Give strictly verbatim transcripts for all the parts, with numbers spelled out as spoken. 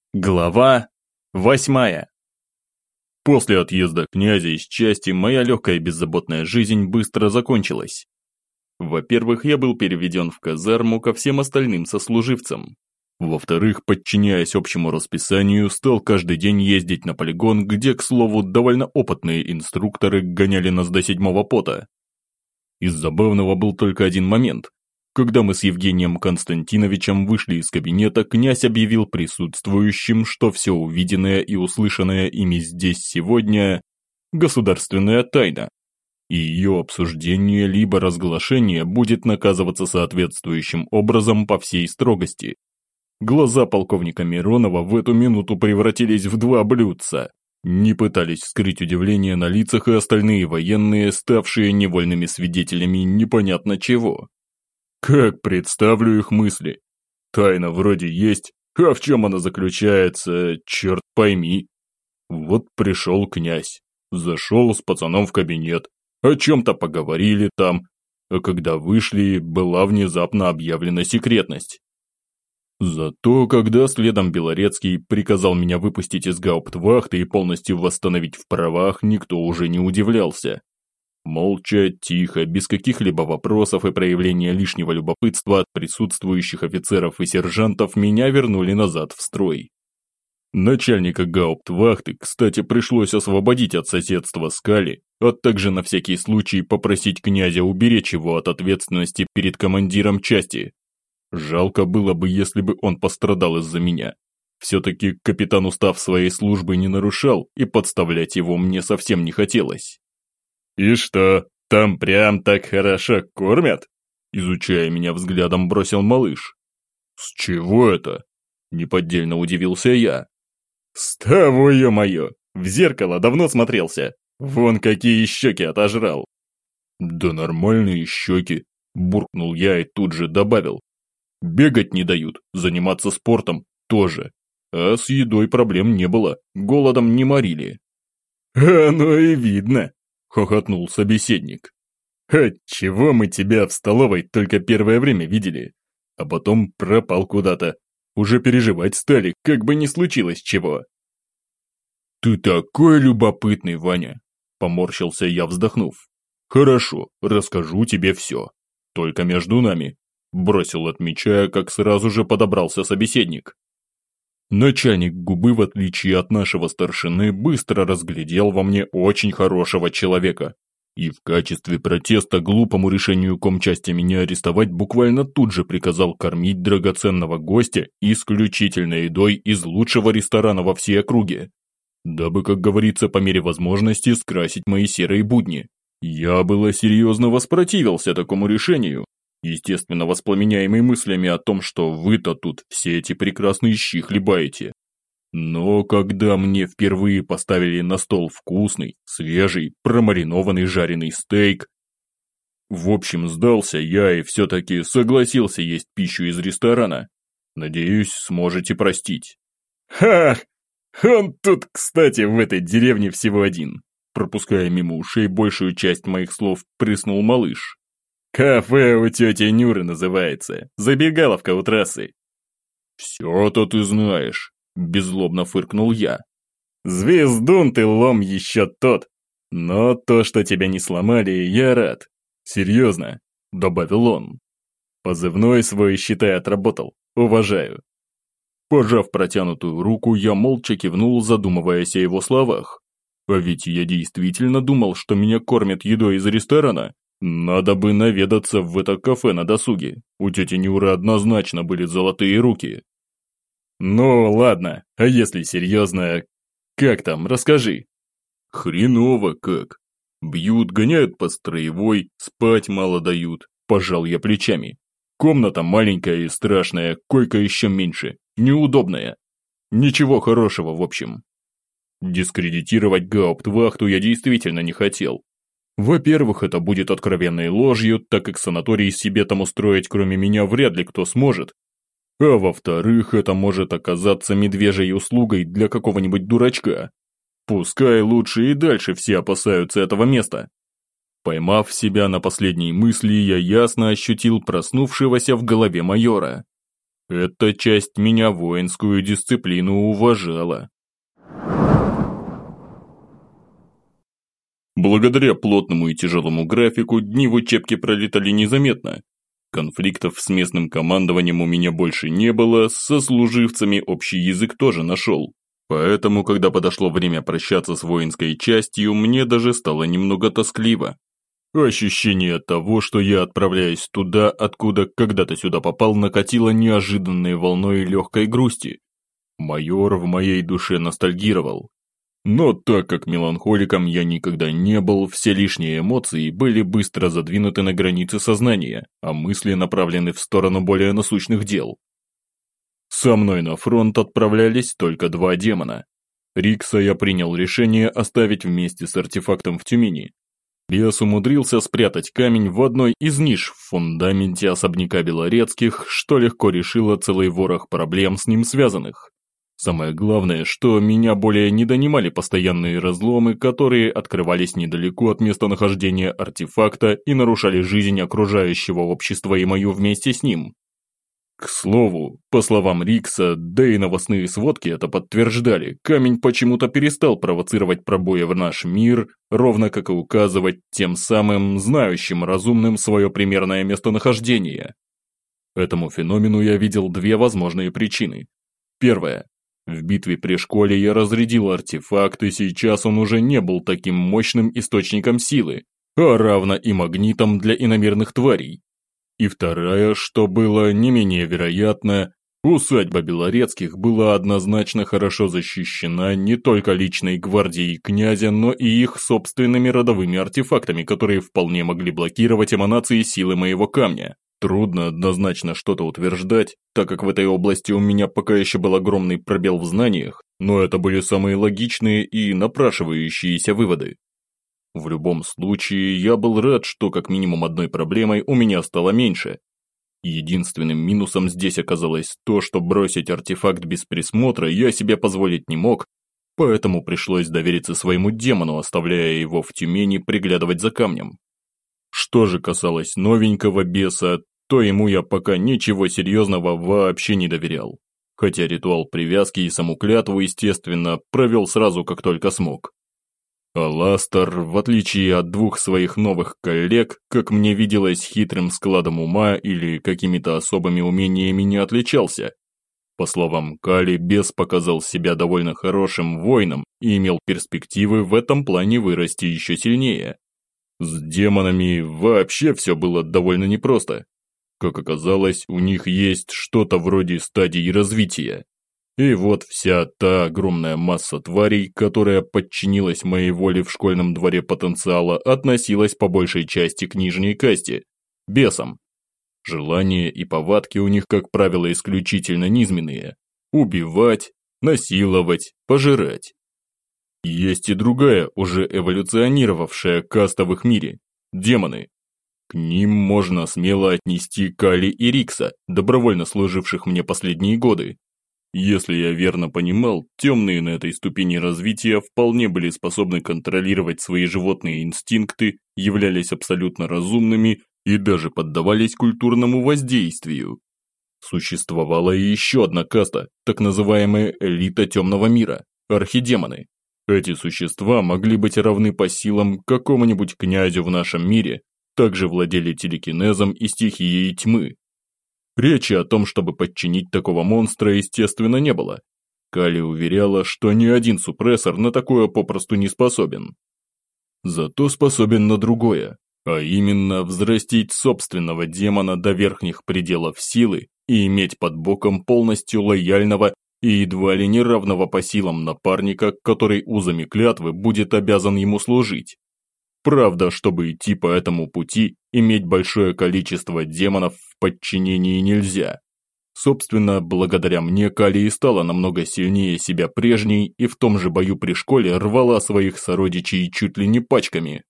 Глава восьмая. После отъезда князя из части моя легкая и беззаботная жизнь быстро закончилась. Во-первых, я был переведен в казарму ко всем остальным сослуживцам. Во-вторых, подчиняясь общему расписанию, стал каждый день ездить на полигон, где, к слову, довольно опытные инструкторы гоняли нас до седьмого пота. Из забавного был только один момент. Когда мы с Евгением Константиновичем вышли из кабинета, князь объявил присутствующим, что все увиденное и услышанное ими здесь сегодня – государственная тайна, и ее обсуждение либо разглашение будет наказываться соответствующим образом по всей строгости. Глаза полковника Миронова в эту минуту превратились в два блюдца. Не пытались скрыть удивление на лицах и остальные военные, ставшие невольными свидетелями непонятно чего. Как представлю их мысли? Тайна вроде есть, а в чем она заключается, черт пойми. Вот пришел князь, зашел с пацаном в кабинет, о чем-то поговорили там, а когда вышли, была внезапно объявлена секретность. Зато, когда следом Белорецкий приказал меня выпустить из гауптвахты и полностью восстановить в правах, никто уже не удивлялся. Молча, тихо, без каких-либо вопросов и проявления лишнего любопытства от присутствующих офицеров и сержантов меня вернули назад в строй. Начальника гауптвахты, кстати, пришлось освободить от соседства с Кали, а также на всякий случай попросить князя уберечь его от ответственности перед командиром части. Жалко было бы, если бы он пострадал из-за меня. Все-таки капитан устав своей службы не нарушал, и подставлять его мне совсем не хотелось. «И что, там прям так хорошо кормят?» Изучая меня взглядом, бросил малыш. «С чего это?» Неподдельно удивился я. «С того, ё-моё! В зеркало давно смотрелся. Вон какие щеки отожрал!» «Да нормальные щеки!» Буркнул я и тут же добавил. «Бегать не дают, заниматься спортом тоже. А с едой проблем не было, голодом не морили». «Оно и видно!» — хохотнул собеседник. «Отчего мы тебя в столовой только первое время видели, а потом пропал куда-то. Уже переживать стали, как бы ни случилось чего». «Ты такой любопытный, Ваня!» — поморщился я, вздохнув. «Хорошо, расскажу тебе все. Только между нами», — бросил, отмечая, как сразу же подобрался собеседник. Начальник губы, в отличие от нашего старшины, быстро разглядел во мне очень хорошего человека. И в качестве протеста глупому решению комчасти меня арестовать буквально тут же приказал кормить драгоценного гостя исключительно едой из лучшего ресторана во всей округе. Дабы, как говорится, по мере возможности скрасить мои серые будни. Я было серьезно воспротивился такому решению. Естественно, воспламеняемый мыслями о том, что вы-то тут все эти прекрасные щи хлебаете. Но когда мне впервые поставили на стол вкусный, свежий, промаринованный жареный стейк... В общем, сдался я и все-таки согласился есть пищу из ресторана. Надеюсь, сможете простить. «Ах, он тут, кстати, в этой деревне всего один», пропуская мимо ушей большую часть моих слов, прыснул малыш. «Кафе у тети Нюры называется. Забегаловка у трассы». «Все-то ты знаешь», – беззлобно фыркнул я. «Звездун ты, лом, еще тот. Но то, что тебя не сломали, я рад. Серьезно», – добавил он. «Позывной свой, считай, отработал. Уважаю». Пожав протянутую руку, я молча кивнул, задумываясь о его словах. А ведь я действительно думал, что меня кормят едой из ресторана. Надо бы наведаться в это кафе на досуге. У тети Нюры однозначно были золотые руки. «Ну, ладно, а если серьезно, как там, расскажи». «Хреново как. Бьют, гоняют по строевой, спать мало дают», – пожал я плечами. «Комната маленькая и страшная, койка еще меньше, неудобная. Ничего хорошего, в общем». Дискредитировать гауптвахту я действительно не хотел. Во-первых, это будет откровенной ложью, так как санаторий себе там устроить кроме меня вряд ли кто сможет. А во-вторых, это может оказаться медвежьей услугой для какого-нибудь дурачка. Пускай лучше и дальше все опасаются этого места. Поймав себя на последней мысли, я ясно ощутил проснувшегося в голове майора. Эта часть меня воинскую дисциплину уважала. Благодаря плотному и тяжелому графику дни в учебке пролетали незаметно. Конфликтов с местным командованием у меня больше не было, со служивцами общий язык тоже нашел. Поэтому, когда подошло время прощаться с воинской частью, мне даже стало немного тоскливо. Ощущение того, что я отправляюсь туда, откуда когда-то сюда попал, накатило неожиданной волной легкой грусти. Майор в моей душе ностальгировал. Но так как меланхоликом я никогда не был, все лишние эмоции были быстро задвинуты на границы сознания, а мысли направлены в сторону более насущных дел. Со мной на фронт отправлялись только два демона. Рикса я принял решение оставить вместе с артефактом в Тюмени. Бес умудрился спрятать камень в одной из ниш в фундаменте особняка Белорецких, что легко решило целый ворох проблем с ним связанных. Самое главное, что меня более не донимали постоянные разломы, которые открывались недалеко от местонахождения артефакта и нарушали жизнь окружающего общества и мою вместе с ним. К слову, по словам Рикса, да и новостные сводки это подтверждали, камень почему-то перестал провоцировать пробои в наш мир, ровно как и указывать тем самым знающим разумным свое примерное местонахождение. Этому феномену я видел две возможные причины. Первая. В битве при школе я разрядил артефакт, и сейчас он уже не был таким мощным источником силы, а равно и магнитом для иномерных тварей. И вторая, что было не менее вероятно, усадьба Белорецких была однозначно хорошо защищена не только личной гвардией князя, но и их собственными родовыми артефактами, которые вполне могли блокировать эманации силы моего камня. Трудно однозначно что-то утверждать, так как в этой области у меня пока еще был огромный пробел в знаниях, но это были самые логичные и напрашивающиеся выводы. В любом случае, я был рад, что как минимум одной проблемой у меня стало меньше. Единственным минусом здесь оказалось то, что бросить артефакт без присмотра я себе позволить не мог, поэтому пришлось довериться своему демону, оставляя его в Тюмени приглядывать за камнем. Что же касалось новенького беса, то ему я пока ничего серьезного вообще не доверял. Хотя ритуал привязки и саму клятву, естественно, провел сразу, как только смог. Аластер, в отличие от двух своих новых коллег, как мне виделось, хитрым складом ума или какими-то особыми умениями не отличался. По словам Кали, бес показал себя довольно хорошим воином и имел перспективы в этом плане вырасти еще сильнее. С демонами вообще все было довольно непросто. Как оказалось, у них есть что-то вроде стадии развития. И вот вся та огромная масса тварей, которая подчинилась моей воле в школьном дворе потенциала, относилась по большей части к нижней касте – бесам. Желания и повадки у них, как правило, исключительно низменные – убивать, насиловать, пожирать. Есть и другая, уже эволюционировавшая каста в их мире – демоны. К ним можно смело отнести Кали и Рикса, добровольно служивших мне последние годы. Если я верно понимал, темные на этой ступени развития вполне были способны контролировать свои животные инстинкты, являлись абсолютно разумными и даже поддавались культурному воздействию. Существовала и еще одна каста, так называемая элита темного мира – архидемоны. Эти существа могли быть равны по силам какому-нибудь князю в нашем мире, также владели телекинезом и стихией тьмы. Речи о том, чтобы подчинить такого монстра, естественно, не было. Кали уверяла, что ни один супрессор на такое попросту не способен. Зато способен на другое, а именно взрастить собственного демона до верхних пределов силы и иметь под боком полностью лояльного и едва ли не равного по силам напарника, который узами клятвы будет обязан ему служить. Правда, чтобы идти по этому пути, иметь большое количество демонов в подчинении нельзя. Собственно, благодаря мне Кали и стала намного сильнее себя прежней и в том же бою при школе рвала своих сородичей чуть ли не пачками.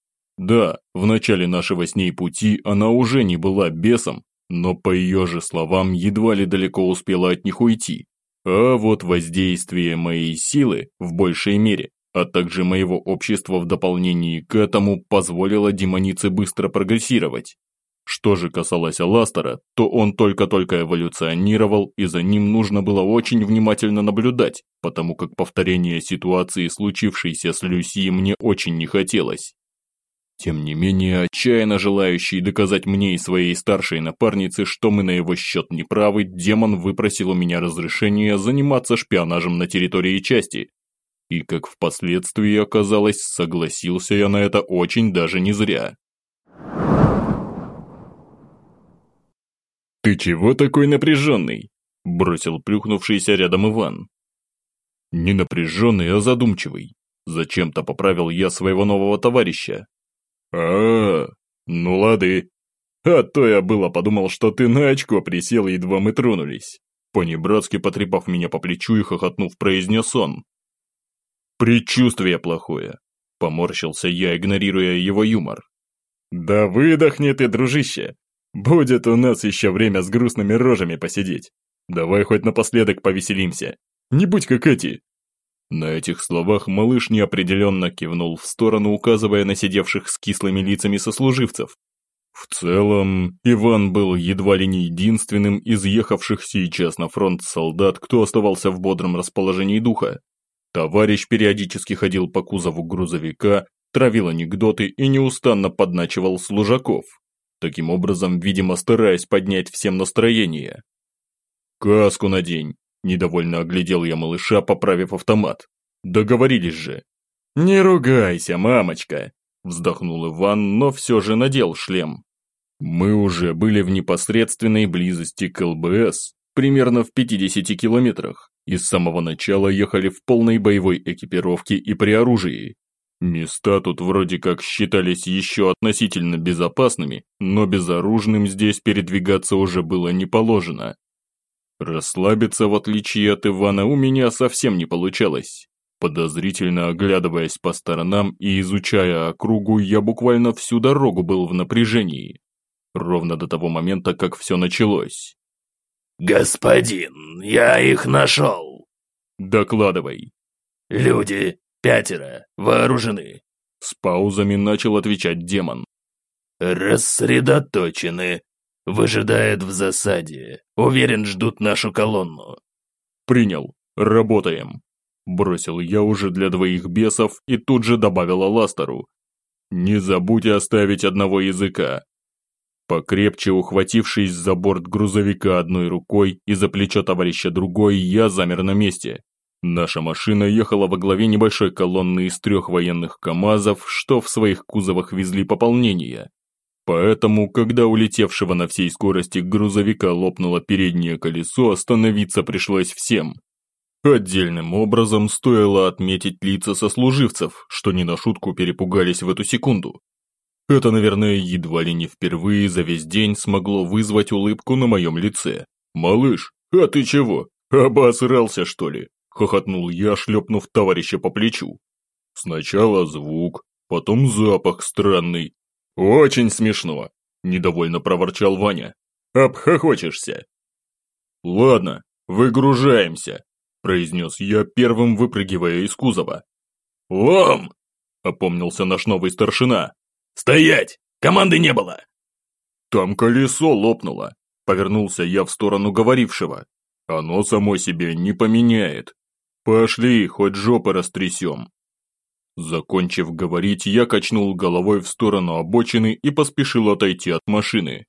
Да, в начале нашего с ней пути она уже не была бесом, но по ее же словам едва ли далеко успела от них уйти. А вот воздействие моей силы в большей мере, а также моего общества в дополнении к этому позволило демонице быстро прогрессировать. Что же касалось Аластера, то он только-только эволюционировал, и за ним нужно было очень внимательно наблюдать, потому как повторение ситуации, случившейся с Люси, мне очень не хотелось. Тем не менее, отчаянно желающий доказать мне и своей старшей напарнице, что мы на его счет не правы, демон выпросил у меня разрешение заниматься шпионажем на территории части. И, как впоследствии оказалось, согласился я на это очень даже не зря. «Ты чего такой напряженный?» – бросил плюхнувшийся рядом Иван. «Не напряженный, а задумчивый. Зачем-то поправил я своего нового товарища. А, ну лады. А то я было подумал, что ты на очко присел, едва мы тронулись». Понебратски потрепав меня по плечу и хохотнув, произнес он. «Предчувствие плохое», – поморщился я, игнорируя его юмор. «Да выдохни ты, дружище. Будет у нас еще время с грустными рожами посидеть. Давай хоть напоследок повеселимся. Не будь как эти». На этих словах малыш неопределенно кивнул в сторону, указывая на сидевших с кислыми лицами сослуживцев. В целом, Иван был едва ли не единственным из ехавших сейчас на фронт солдат, кто оставался в бодром расположении духа. Товарищ периодически ходил по кузову грузовика, травил анекдоты и неустанно подначивал служаков. Таким образом, видимо, стараясь поднять всем настроение. «Каску надень!» – недовольно оглядел я малыша, поправив автомат. «Договорились же!» «Не ругайся, мамочка!» – вздохнул Иван, но все же надел шлем. Мы уже были в непосредственной близости к ЛБС, примерно в пятидесяти километрах, и с самого начала ехали в полной боевой экипировке и при оружии. Места тут вроде как считались еще относительно безопасными, но безоружным здесь передвигаться уже было не положено. Расслабиться, в отличие от Ивана, у меня совсем не получалось. Подозрительно оглядываясь по сторонам и изучая округу, я буквально всю дорогу был в напряжении. Ровно до того момента, как все началось. «Господин, я их нашел!» «Докладывай!» «Люди, пятеро, вооружены!» С паузами начал отвечать демон. «Рассредоточены. Выжидают в засаде. Уверен, ждут нашу колонну». «Принял. Работаем!» Бросил я уже для двоих бесов и тут же добавил Аластеру. «Не забудь оставить одного языка». Покрепче ухватившись за борт грузовика одной рукой и за плечо товарища другой, я замер на месте. Наша машина ехала во главе небольшой колонны из трех военных КАМАЗов, что в своих кузовах везли пополнение. Поэтому, когда улетевшего на всей скорости грузовика лопнуло переднее колесо, остановиться пришлось всем. Отдельным образом стоило отметить лица сослуживцев, что не на шутку перепугались в эту секунду. Это, наверное, едва ли не впервые за весь день смогло вызвать улыбку на моем лице. «Малыш, а ты чего? Обосрался, что ли?» – хохотнул я, шлепнув товарища по плечу. «Сначала звук, потом запах странный. Очень смешно!» – недовольно проворчал Ваня. «Обхохочешься!» «Ладно, выгружаемся!» – произнес я, первым выпрыгивая из кузова. «Лом!» – опомнился наш новый старшина. «Стоять! Команды не было!» «Там колесо лопнуло», – повернулся я в сторону говорившего. «Оно само себе не поменяет. Пошли, хоть жопы растрясем». Закончив говорить, я качнул головой в сторону обочины и поспешил отойти от машины.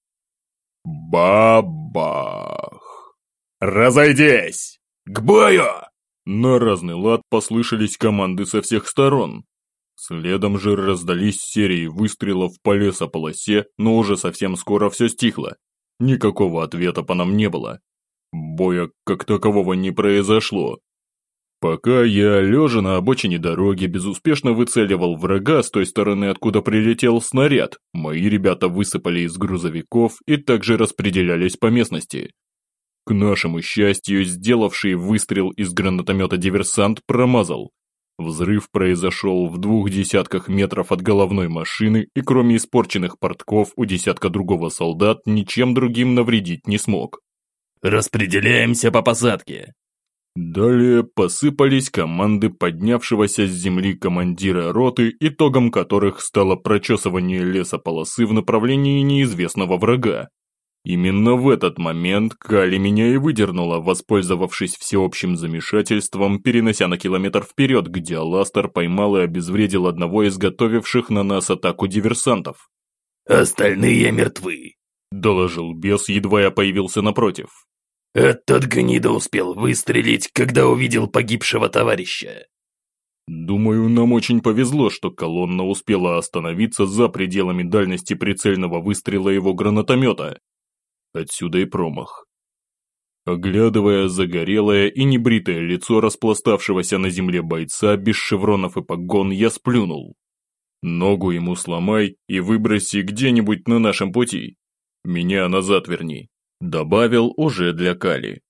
Бабах! «Разойдись! К бою!» На разный лад послышались команды со всех сторон. Следом же раздались серии выстрелов по лесополосе, но уже совсем скоро все стихло. Никакого ответа по нам не было. Боя как такового не произошло. Пока я, лежа на обочине дороги, безуспешно выцеливал врага с той стороны, откуда прилетел снаряд, мои ребята высыпали из грузовиков и также распределялись по местности. К нашему счастью, сделавший выстрел из гранатомета диверсант промазал. Взрыв произошел в двух десятках метров от головной машины, и кроме испорченных портков у десятка другого солдат ничем другим навредить не смог. «Распределяемся по посадке!» Далее посыпались команды поднявшегося с земли командира роты, итогом которых стало прочесывание лесополосы в направлении неизвестного врага. Именно в этот момент Кали меня и выдернула, воспользовавшись всеобщим замешательством, перенося на километр вперед, где Аластер поймал и обезвредил одного из готовивших на нас атаку диверсантов. «Остальные мертвы», – доложил бес, едва я появился напротив. «Этот гнида успел выстрелить, когда увидел погибшего товарища». Думаю, нам очень повезло, что колонна успела остановиться за пределами дальности прицельного выстрела его гранатомета. Отсюда и промах. Оглядывая загорелое и небритое лицо распластавшегося на земле бойца без шевронов и погон, я сплюнул. Ногу ему сломай и выброси где-нибудь на нашем пути. Меня назад верни. Добавил уже для Кали.